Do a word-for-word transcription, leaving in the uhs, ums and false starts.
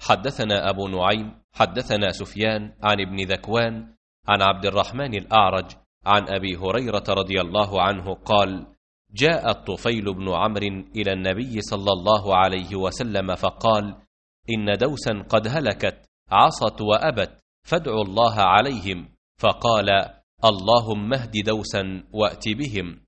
حدثنا أبو نعيم حدثنا سفيان عن ابن ذكوان عن عبد الرحمن الأعرج عن أبي هريرة رضي الله عنه قال: جاء الطفيل بن عمرو إلى النبي صلى الله عليه وسلم فقال: إن دوسا قد هلكت، عصت وأبت، فادعوا الله عليهم. فقال: اللهم اهد دوسا وأت بهم.